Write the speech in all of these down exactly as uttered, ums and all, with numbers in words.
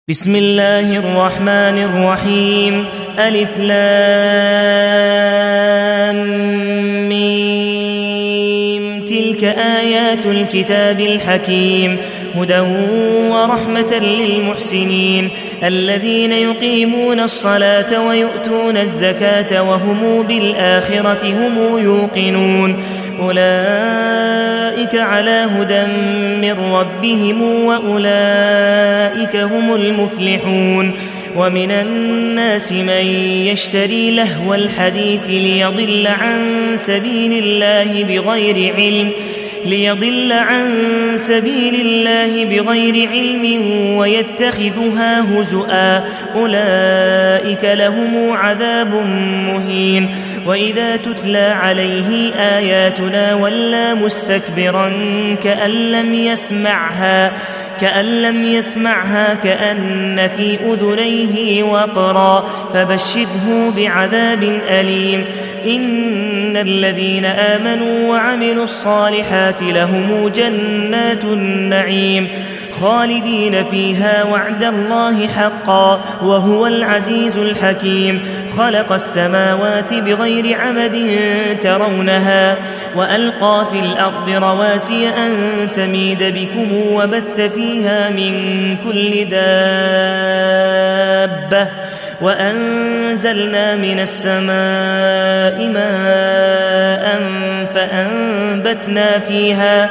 بسم الله الرحمن الرحيم. ألف لام ميم. تلك آيات الكتاب الحكيم هدى ورحمة للمحسنين الذين يقيمون الصلاة ويؤتون الزكاة وهم بالآخرة هم يوقنون أولئك على هدى من ربهم وأولئك هم المفلحون. ومن الناس من يشتري لهو الحديث ليضل عن سبيل الله بغير علم ليضل عن سبيل الله بغير علم ويتخذها هزؤا أولئك لهم عذاب مهين. وإذا تتلى عليه آياتنا ولى مستكبرا كأن لم يسمعها كأن لم يسمعها كأن في أذنيه وقرا فبشره بعذاب أليم. إن الذين آمنوا وعملوا الصالحات لهم جنات النعيم خالدين فيها وعد الله حقا وهو العزيز الحكيم. خلق السماوات بغير عمد ترونها وألقى في الأرض رواسي أن تميد بكم وبث فيها من كل دابة وأنزلنا من السماء ماء فأنبتنا فيها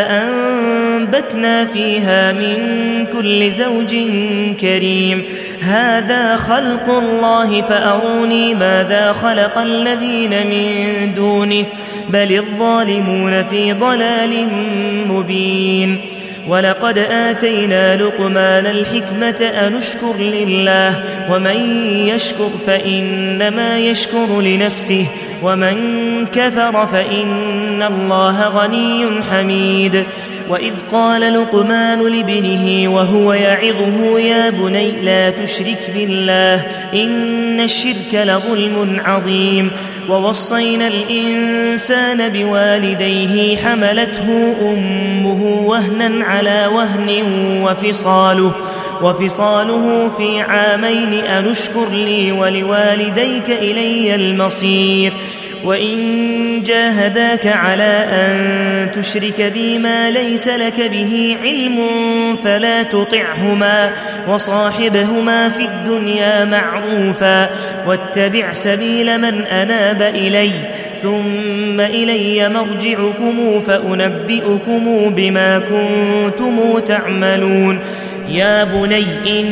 فأنبتنا فيها من كل زوج كريم. هذا خلق الله فأروني ماذا خلق الذين من دونه بل الظالمون في ضلال مبين. ولقد آتينا لقمان الحكمة أن اشكر لله ومن يشكر فإنما يشكر لنفسه ومن كفر فإن الله غني حميد. وإذ قال لقمان لابنه وهو يعظه يا بني لا تشرك بالله إن الشرك لظلم عظيم. ووصينا الإنسان بوالديه حملته أمه وهنا على وهن وفصاله وفصاله في عامين أن اشكر لي ولوالديك إلي المصير. وإن جاهداك على أن تشرك بي ما ليس لك به علم فلا تطعهما وصاحبهما في الدنيا معروفا واتبع سبيل من أناب إلي ثم إلي مرجعكم فأنبئكم بما كنتم تعملون. يا بني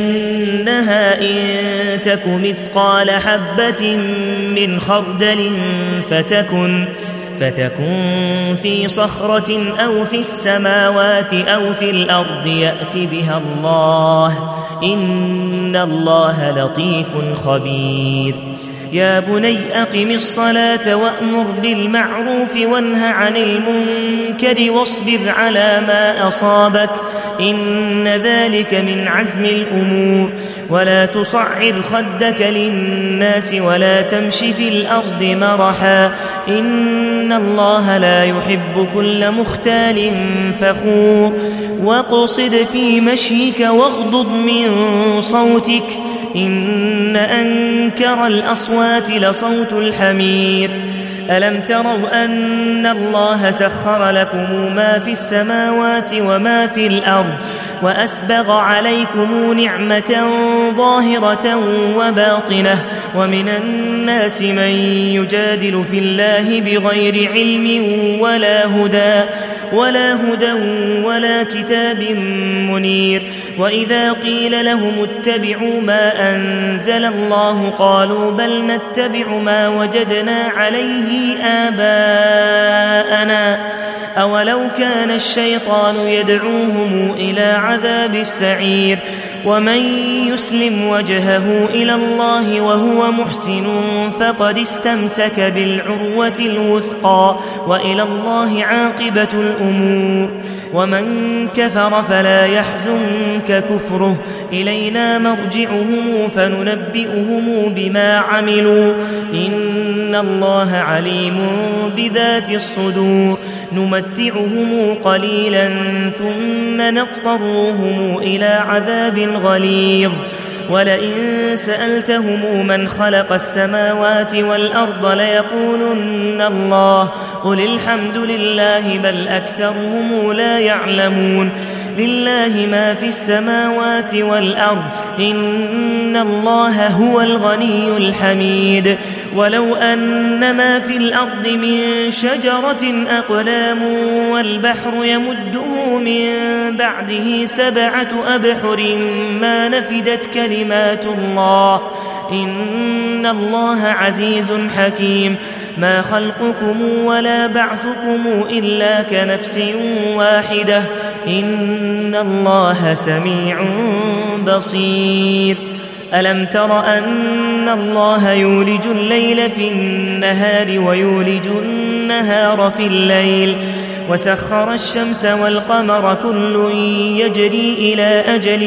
إنها إن تك مثقال حبة من خردل فتكن فتكن في صخرة أو في السماوات أو في الأرض يأت بها الله إن الله لطيف خبير. يا بني أقم الصلاة وأمر بالمعروف وانه عن المنكر واصبر على ما أصابك إن ذلك من عزم الأمور. ولا تصعر خدك للناس ولا تمش في الأرض مرحا إن الله لا يحب كل مختال فخور. واقصد في مشيك واغضض من صوتك إن أنكر الأصوات لصوت الحمير. ألم تروا أن الله سخر لكم ما في السماوات وما في الأرض وأسبغ عليكم نعمة ظاهرة وباطنة ومن الناس من يجادل في الله بغير علم ولا هدى ولا هدى ولا كتاب منير. وإذا قيل لهم اتبعوا ما أنزل الله قالوا بل نتبع ما وجدنا عليه آباءنا أولو كان الشيطان يدعوهم إلى عذاب السعير. ومن يسلم وجهه إلى الله وهو محسن فقد استمسك بالعروة الوثقى وإلى الله عاقبة الأمور. ومن كفر فلا يحزنك كفره إلينا مرجعهم فننبئهم بما عملوا إن الله عليم بذات الصدور. نمتعهم قليلا ثم نضطرهم إلى عذاب غليظ ولئن سألتهم من خلق السماوات والأرض ليقولن الله قل الحمد لله بل أكثرهم لا يعلمون لله ما في السماوات والأرض إن الله هو الغني الحميد ولو أن ما في الأرض من شجرة أقلام والبحر يمده من بعده سبعة أبحر ما نفدت كلمات الله إن الله عزيز حكيم ما خلقكم ولا بعثكم إلا كنفس واحدة إن الله سميع بصير ألم تر أن الله يولج الليل في النهار ويولج النهار في الليل وسخر الشمس والقمر كل يجري إلى أجل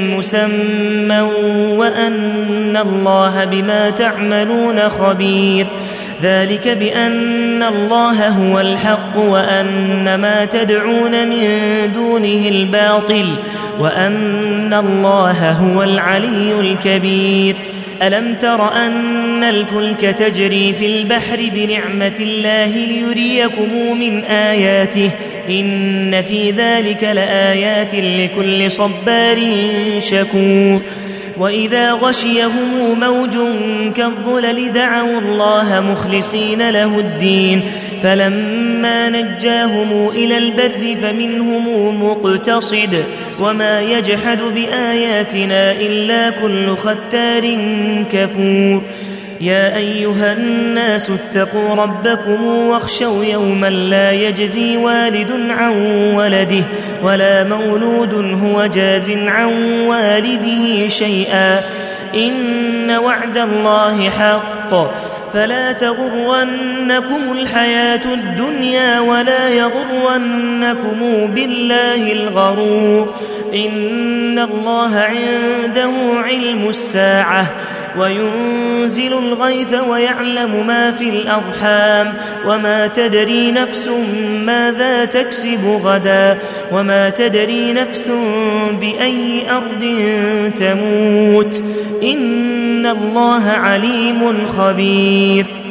مسمى وأن الله بما تعملون خبير ذلك بأن الله هو الحق وأن ما تدعون من دونه الباطل وأن الله هو العلي الكبير ألم تر أن الفلك تجري في البحر بنعمة الله ليريكم من آياته إن في ذلك لآيات لكل صبار شكور وإذا غشيهم موج كالظلل دعوا الله مخلصين له الدين فلما نجاهم إلى البر فمنهم مقتصد وما يجحد بآياتنا إلا كل ختار كفور يا أيها الناس اتقوا ربكم واخشوا يوما لا يجزي والد عن ولده ولا مولود هو جاز عن والده شيئا إن وعد الله حق فلا تغرنكم الحياة الدنيا ولا يغرنكم بالله الغرور إن الله عنده علم الساعة وينزل الغيث ويعلم ما في الأرحام وما تدري نفس ماذا تكسب غدا وما تدري نفس بأي أرض تموت إن الله عليم خبير